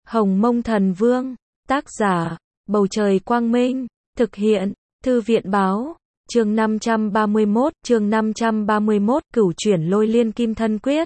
Hồng Mông Thần Vương, tác giả, Bầu Trời Quang Minh, thực hiện, Thư viện Báo, chương 531, Cửu chuyển Lôi Liên Kim Thân Quyết.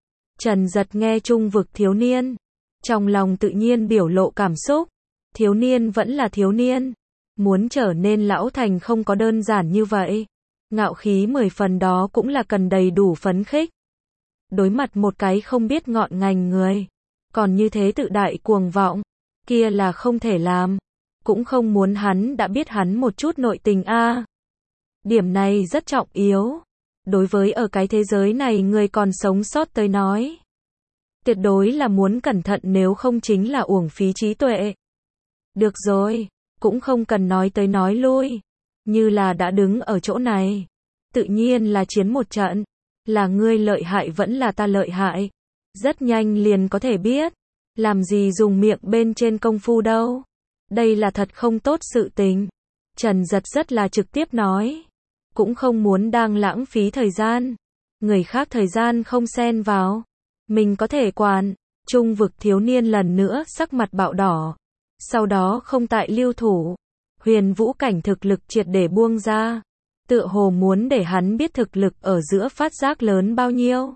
Trần Dật nghe Trung Vực thiếu niên, trong lòng tự nhiên biểu lộ cảm xúc, thiếu niên vẫn là thiếu niên, muốn trở nên lão thành không có đơn giản như vậy. Ngạo khí 10 phần đó cũng là cần đầy đủ phấn khích. Đối mặt một cái không biết ngọn ngành người, còn như thế tự đại cuồng vọng, kia là không thể làm. Cũng không muốn hắn đã biết hắn một chút nội tình a. Điểm này rất trọng yếu. Đối với ở cái thế giới này người còn sống sót tới nói. Tuyệt đối là muốn cẩn thận, nếu không chính là uổng phí trí tuệ. Được rồi, cũng không cần nói tới nói lui. Như là đã đứng ở chỗ này. Tự nhiên là chiến một trận. Là ngươi lợi hại vẫn là ta lợi hại. Rất nhanh liền có thể biết. Làm gì dùng miệng bên trên công phu đâu. Đây là thật không tốt sự tình. Trần Dật rất là trực tiếp nói. Cũng không muốn đang lãng phí thời gian. Người khác thời gian không xen vào. Mình có thể quản. Trung Vực thiếu niên lần nữa sắc mặt bạo đỏ. Sau đó không tại lưu thủ. Huyền vũ cảnh thực lực triệt để buông ra. Tựa hồ muốn để hắn biết thực lực ở giữa phát giác lớn bao nhiêu.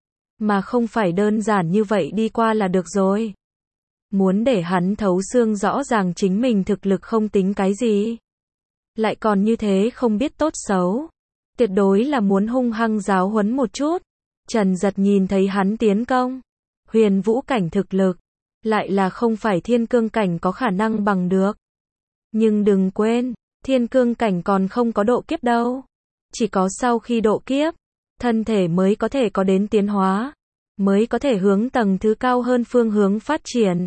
Mà không phải đơn giản như vậy đi qua là được rồi. Muốn để hắn thấu xương rõ ràng chính mình thực lực không tính cái gì. Lại còn như thế không biết tốt xấu. Tuyệt đối là muốn hung hăng giáo huấn một chút. Trần Dật nhìn thấy hắn tiến công. Huyền vũ cảnh thực lực. Lại là không phải thiên cương cảnh có khả năng bằng được. Nhưng đừng quên, thiên cương cảnh còn không có độ kiếp đâu. Chỉ có sau khi độ kiếp, thân thể mới có thể có đến tiến hóa. Mới có thể hướng tầng thứ cao hơn phương hướng phát triển.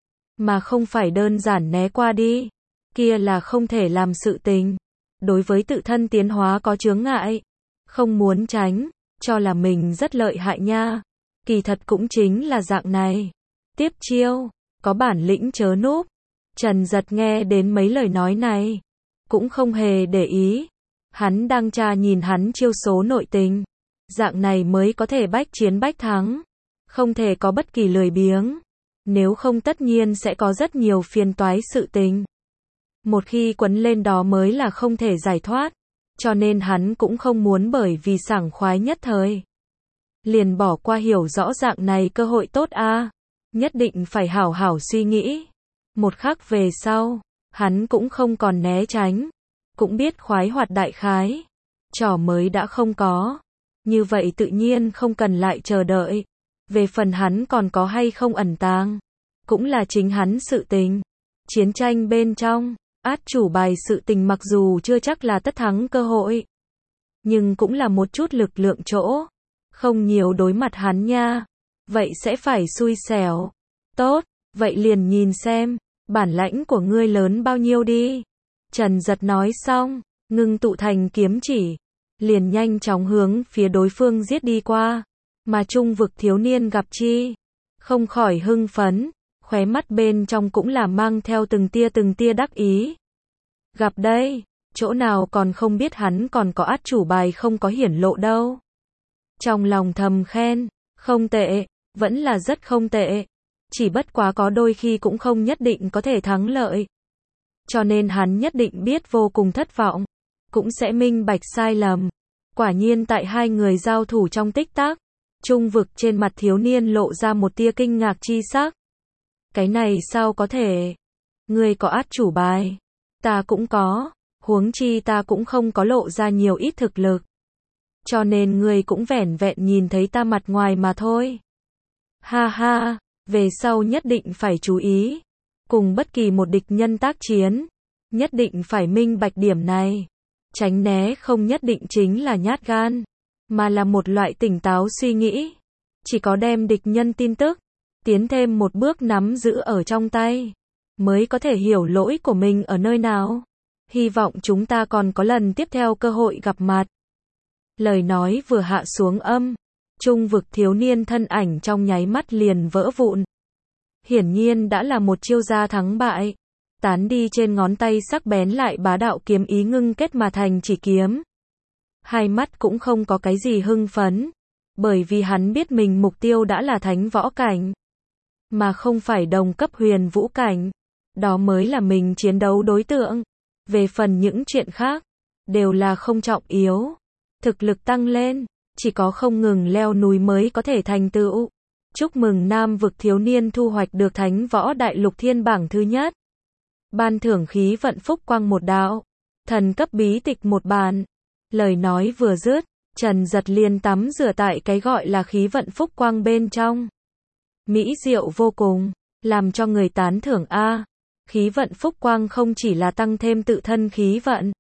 Mà không phải đơn giản né qua đi. Kia là không thể làm sự tình. Đối với tự thân tiến hóa có chướng ngại. Không muốn tránh, cho là mình rất lợi hại nha. Kỳ thật cũng chính là dạng này. Tiếp chiêu, có bản lĩnh chớ núp. Trần Dật nghe đến mấy lời nói này. Cũng không hề để ý. Hắn đang tra nhìn hắn chiêu số nội tình. Dạng này mới có thể bách chiến bách thắng. Không thể có bất kỳ lười biếng. Nếu không tất nhiên sẽ có rất nhiều phiền toái sự tình. Một khi quấn lên đó mới là không thể giải thoát. Cho nên hắn cũng không muốn bởi vì sảng khoái nhất thời. Liền bỏ qua hiểu rõ dạng này cơ hội tốt a. Nhất định phải hảo hảo suy nghĩ. Một khắc về sau, hắn cũng không còn né tránh. Cũng biết khoái hoạt đại khái. Trò mới đã không có. Như vậy tự nhiên không cần lại chờ đợi. Về phần hắn còn có hay không ẩn tàng. Cũng là chính hắn sự tình. Chiến tranh bên trong, át chủ bài sự tình mặc dù chưa chắc là tất thắng cơ hội. Nhưng cũng là một chút lực lượng chỗ. Không nhiều đối mặt hắn nha. Vậy sẽ phải xui xẻo. Tốt, vậy liền nhìn xem. Bản lãnh của ngươi lớn bao nhiêu đi. Trần Dật nói xong, ngưng tụ thành kiếm chỉ. Liền nhanh chóng hướng phía đối phương giết đi qua. Mà Trung Vực thiếu niên gặp chi. Không khỏi hưng phấn. Khóe mắt bên trong cũng là mang theo từng tia đắc ý. Gặp đây, chỗ nào còn không biết hắn còn có át chủ bài không có hiển lộ đâu. Trong lòng thầm khen, không tệ, vẫn là rất không tệ. Chỉ bất quá có đôi khi cũng không nhất định có thể thắng lợi. Cho nên hắn nhất định biết vô cùng thất vọng. Cũng sẽ minh bạch sai lầm. Quả nhiên tại hai người giao thủ trong tích tắc. Trung Vực trên mặt thiếu niên lộ ra một tia kinh ngạc chi sắc. Cái này sao có thể? Ngươi có át chủ bài. Ta cũng có. Huống chi ta cũng không có lộ ra nhiều ít thực lực. Cho nên ngươi cũng vẻn vẹn nhìn thấy ta mặt ngoài mà thôi. Ha ha, về sau nhất định phải chú ý. Cùng bất kỳ một địch nhân tác chiến. Nhất định phải minh bạch điểm này. Tránh né không nhất định chính là nhát gan. Mà là một loại tỉnh táo suy nghĩ. Chỉ có đem địch nhân tin tức. Tiến thêm một bước nắm giữ ở trong tay. Mới có thể hiểu lỗi của mình ở nơi nào. Hy vọng chúng ta còn có lần tiếp theo cơ hội gặp mặt. Lời nói vừa hạ xuống âm. Trung Vực thiếu niên thân ảnh trong nháy mắt liền vỡ vụn. Hiển nhiên đã là một chiêu gia thắng bại. Tán đi trên ngón tay sắc bén lại bá đạo kiếm ý ngưng kết mà thành chỉ kiếm. Hai mắt cũng không có cái gì hưng phấn. Bởi vì hắn biết mình mục tiêu đã là thánh võ cảnh. mà không phải đồng cấp huyền vũ cảnh. Đó mới là mình chiến đấu đối tượng. Về phần những chuyện khác, đều là không trọng yếu. Thực lực tăng lên, chỉ có không ngừng leo núi mới có thể thành tựu. Chúc mừng Nam vực thiếu niên thu hoạch được Thánh Võ Đại Lục Thiên bảng thứ nhất. Ban thưởng khí vận phúc quang một đạo. Thần cấp bí tịch một bản. Lời nói vừa dứt, Trần Giật liền tắm rửa tại cái gọi là khí vận phúc quang bên trong. Mỹ diệu vô cùng, làm cho người tán thưởng a. Khí vận phúc quang không chỉ là tăng thêm tự thân khí vận,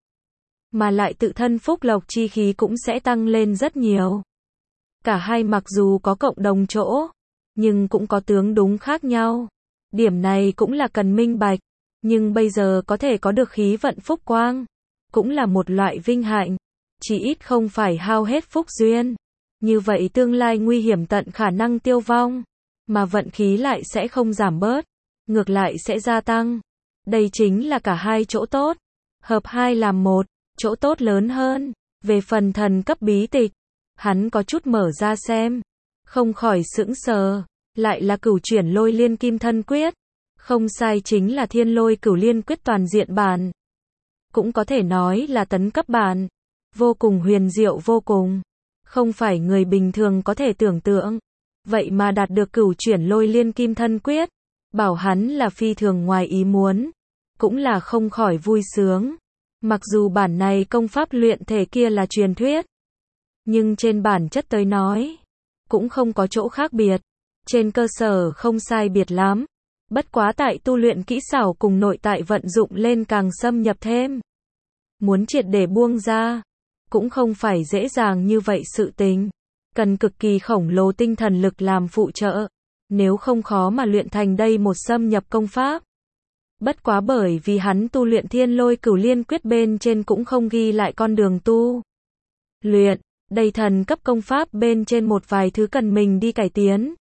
mà lại tự thân phúc lộc chi khí cũng sẽ tăng lên rất nhiều. Cả hai mặc dù có cộng đồng chỗ, nhưng cũng có tướng đúng khác nhau. Điểm này cũng là cần minh bạch, nhưng bây giờ có thể có được khí vận phúc quang, cũng là một loại vinh hạnh, chỉ ít không phải hao hết phúc duyên. Như vậy tương lai nguy hiểm tận khả năng tiêu vong, mà vận khí lại sẽ không giảm bớt, ngược lại sẽ gia tăng. Đây chính là cả hai chỗ tốt, hợp hai làm một, chỗ tốt lớn hơn. Về phần thần cấp bí tịch, hắn có chút mở ra xem, không khỏi sững sờ, lại là Cửu Chuyển Lôi Liên Kim Thân Quyết. Không sai, chính là Thiên Lôi Cửu Liên Quyết toàn diện bản. Cũng có thể nói là tấn cấp bản, vô cùng huyền diệu vô cùng, không phải người bình thường có thể tưởng tượng. Vậy mà đạt được Cửu Chuyển Lôi Liên Kim Thân Quyết, bảo hắn là phi thường ngoài ý muốn, cũng là không khỏi vui sướng. Mặc dù bản này công pháp luyện thể kia là truyền thuyết, nhưng trên bản chất tới nói, cũng không có chỗ khác biệt, trên cơ sở không sai biệt lắm. Bất quá tại tu luyện kỹ xảo cùng nội tại vận dụng lên càng xâm nhập thêm. Muốn triệt để buông ra, cũng không phải dễ dàng như vậy sự tình. Cần cực kỳ khổng lồ tinh thần lực làm phụ trợ, nếu không khó mà luyện thành đây một xâm nhập công pháp. Bất quá bởi vì hắn tu luyện Thiên Lôi Cửu Liên Quyết bên trên cũng không ghi lại con đường tu luyện, đây thần cấp công pháp bên trên một vài thứ cần mình đi cải tiến.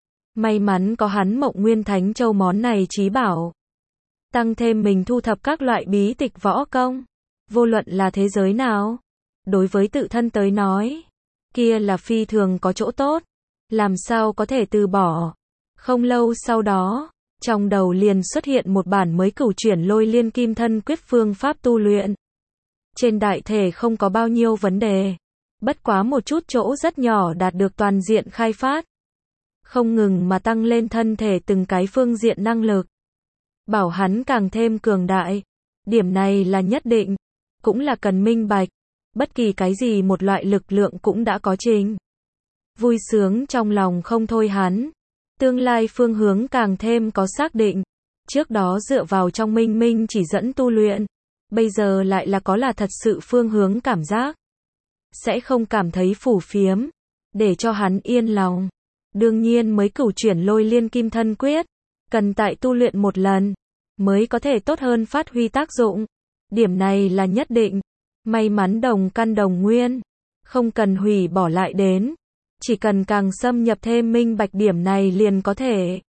May mắn có hắn Mộng Nguyên Thánh Châu món này chí bảo. Tăng thêm mình thu thập các loại bí tịch võ công, vô luận là thế giới nào, đối với tự thân tới nói, kia là phi thường có chỗ tốt, làm sao có thể từ bỏ. Không lâu sau đó, trong đầu liền xuất hiện một bản mới Cửu Chuyển Lôi Liên Kim Thân Quyết phương pháp tu luyện. Trên đại thể không có bao nhiêu vấn đề, bất quá một chút chỗ rất nhỏ đạt được toàn diện khai phát. Không ngừng mà tăng lên thân thể từng cái phương diện năng lực, bảo hắn càng thêm cường đại. Điểm này là nhất định, cũng là cần minh bạch. Bất kỳ cái gì một loại lực lượng cũng đã có trình. Vui sướng trong lòng không thôi hắn. Tương lai phương hướng càng thêm có xác định. Trước đó dựa vào trong minh minh chỉ dẫn tu luyện, bây giờ lại là có là thật sự phương hướng cảm giác. Sẽ không cảm thấy phù phiếm, để cho hắn yên lòng. Đương nhiên mới Cửu Chuyển Lôi Liên Kim Thân Quyết, cần tại tu luyện một lần, mới có thể tốt hơn phát huy tác dụng. Điểm này là nhất định. May mắn đồng căn đồng nguyên, không cần hủy bỏ lại đến. Chỉ cần càng xâm nhập thêm minh bạch điểm này liền có thể.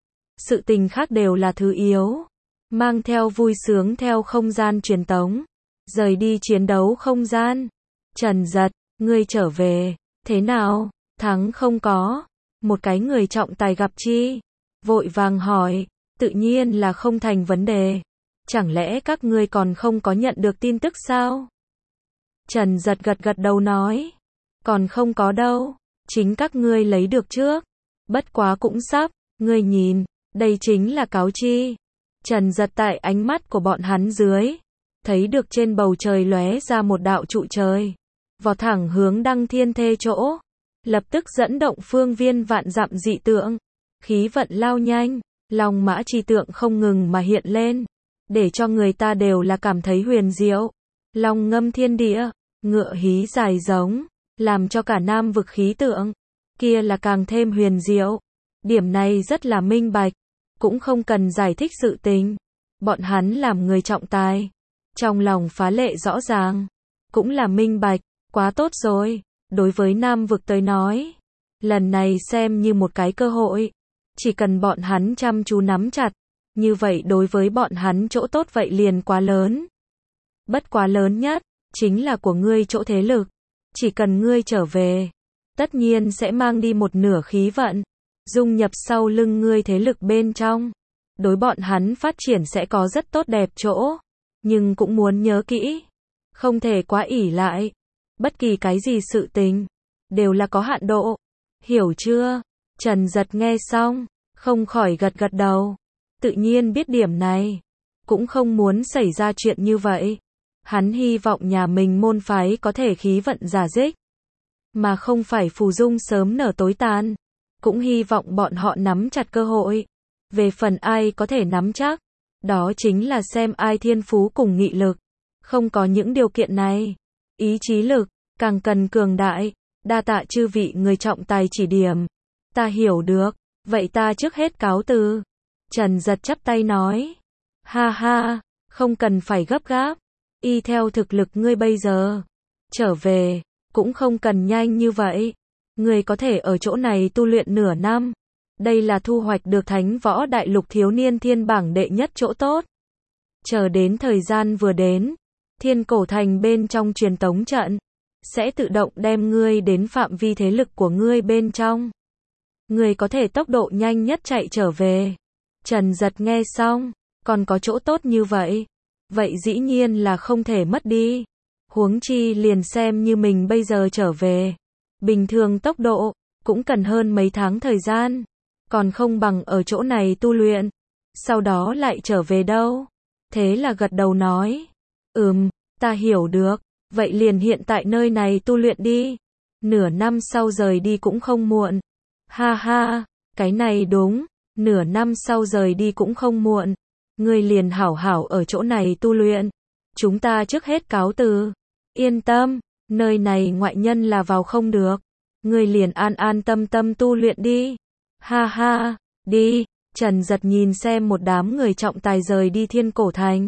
Sự tình khác đều là thứ yếu. Mang theo vui sướng theo không gian truyền tống, rời đi chiến đấu không gian. Trần Giật, ngươi trở về, thế nào, thắng không có? Một cái người trọng tài gặp chi? Vội vàng hỏi, tự nhiên là không thành vấn đề. Chẳng lẽ các ngươi còn không có nhận được tin tức sao? Trần Giật gật gật đầu nói, còn không có đâu, chính các ngươi lấy được trước. Bất quá cũng sắp, ngươi nhìn, đây chính là cáo chi. Trần Giật tại ánh mắt của bọn hắn dưới, thấy được trên bầu trời lóe ra một đạo trụ trời, vọt thẳng hướng Đăng Thiên Thê chỗ, lập tức dẫn động phương viên vạn dặm dị tượng, khí vận lao nhanh, long mã chi tượng không ngừng mà hiện lên, để cho người ta đều là cảm thấy huyền diệu. Long ngâm thiên địa, ngựa hí dài giống, làm cho cả Nam vực khí tượng kia là càng thêm huyền diệu. Điểm này rất là minh bạch, cũng không cần giải thích sự tình. Bọn hắn làm người trọng tài, trong lòng phá lệ rõ ràng, cũng là minh bạch, quá tốt rồi. Đối với Nam vực tới nói, lần này xem như một cái cơ hội, chỉ cần bọn hắn chăm chú nắm chặt, như vậy đối với bọn hắn chỗ tốt vậy liền quá lớn. Bất quá lớn nhất, chính là của ngươi chỗ thế lực. Chỉ cần ngươi trở về, tất nhiên sẽ mang đi một nửa khí vận. dung nhập sau lưng ngươi thế lực bên trong. Đối bọn hắn phát triển sẽ có rất tốt đẹp chỗ. Nhưng cũng muốn nhớ kỹ. Không thể quá ỷ lại. Bất kỳ cái gì sự tình. Đều là có hạn độ. Hiểu chưa? Trần Giật nghe xong. Không khỏi gật gật đầu. Tự nhiên biết điểm này. Cũng không muốn xảy ra chuyện như vậy. Hắn hy vọng nhà mình môn phái có thể khí vận giả dích. Mà không phải phù dung sớm nở tối tàn. Cũng hy vọng bọn họ nắm chặt cơ hội. Về phần ai có thể nắm chắc. Đó chính là xem ai thiên phú cùng nghị lực. Không có những điều kiện này. Ý chí lực, càng cần cường đại. Đa tạ chư vị người trọng tài chỉ điểm. Ta hiểu được. Vậy ta trước hết cáo từ. Trần Giật chắp tay nói. Ha ha, không cần phải gấp gáp. Y theo thực lực ngươi bây giờ. Trở về, cũng không cần nhanh như vậy. Ngươi có thể ở chỗ này tu luyện nửa năm. Đây là thu hoạch được Thánh Võ Đại Lục thiếu niên thiên bảng đệ nhất chỗ tốt. Chờ đến thời gian vừa đến, Thiên Cổ Thành bên trong truyền tống trận sẽ tự động đem ngươi đến phạm vi thế lực của ngươi bên trong. Ngươi có thể tốc độ nhanh nhất chạy trở về. Trần Giật nghe xong, còn có chỗ tốt như vậy. Vậy dĩ nhiên là không thể mất đi. Huống chi liền xem như mình bây giờ trở về. Bình thường tốc độ, cũng cần hơn mấy tháng thời gian. Còn không bằng ở chỗ này tu luyện. Sau đó lại trở về đâu. Thế là gật đầu nói. Ta hiểu được. Vậy liền hiện tại nơi này tu luyện đi. Nửa năm sau rời đi cũng không muộn. Ha ha, cái này đúng. Nửa năm sau rời đi cũng không muộn. Ngươi liền hảo hảo ở chỗ này tu luyện. Chúng ta trước hết cáo từ. Yên tâm, nơi này ngoại nhân là vào không được. Ngươi liền an an tâm tâm tu luyện đi. Ha ha, đi. Trần Giật nhìn xem một đám người trọng tài rời đi Thiên Cổ Thành.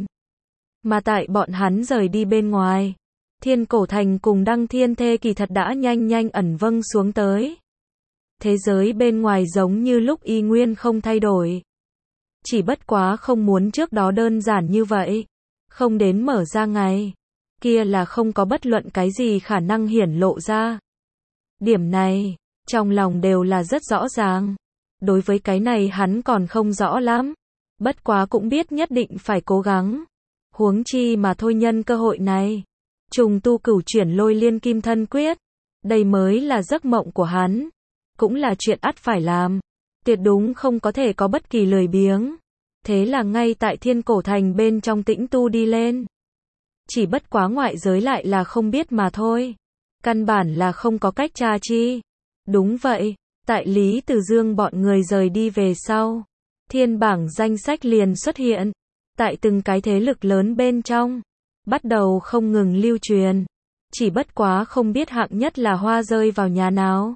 Mà tại bọn hắn rời đi bên ngoài, Thiên Cổ Thành cùng Đăng Thiên Thê kỳ thật đã nhanh nhanh ẩn vâng xuống tới. Thế giới bên ngoài giống như lúc y nguyên không thay đổi. Chỉ bất quá không muốn trước đó đơn giản như vậy. Không đến mở ra ngày. Kia là không có bất luận cái gì khả năng hiển lộ ra. Điểm này, trong lòng đều là rất rõ ràng. Đối với cái này hắn còn không rõ lắm. Bất quá cũng biết nhất định phải cố gắng. Huống chi mà thôi nhân cơ hội này. Trùng tu cửu chuyển lôi liên kim thân quyết. Đây mới là giấc mộng của hắn. Cũng là chuyện ắt phải làm. Tuyệt đúng không có thể có bất kỳ lười biếng. Thế là ngay tại Thiên Cổ Thành bên trong tĩnh tu đi lên. Chỉ bất quá ngoại giới lại là không biết mà thôi. Căn bản là không có cách tra chi. Đúng vậy, tại Lý Từ Dương bọn người rời đi về sau. Thiên bảng danh sách liền xuất hiện. Tại từng cái thế lực lớn bên trong. Bắt đầu không ngừng lưu truyền. Chỉ bất quá không biết hạng nhất là hoa rơi vào nhà nào.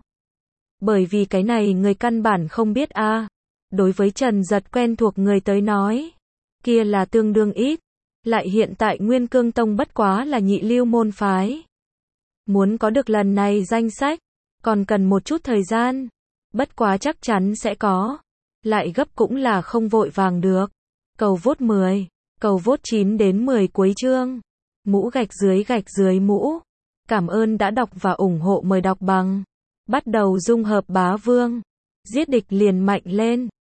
Bởi vì cái này người căn bản không biết a. Đối với Trần Giật quen thuộc người tới nói. Kia là tương đương ít. Lại hiện tại Nguyên Cương Tông bất quá là nhị lưu môn phái. Muốn có được lần này danh sách. Còn cần một chút thời gian. Bất quá chắc chắn sẽ có. Lại gấp cũng là không vội vàng được. Cầu vote 10. Cầu vote 9 đến 10 cuối chương. Mũ gạch dưới mũ. Cảm ơn đã đọc và ủng hộ, mời đọc bằng. Bắt đầu dung hợp bá vương. Giết địch liền mạnh lên.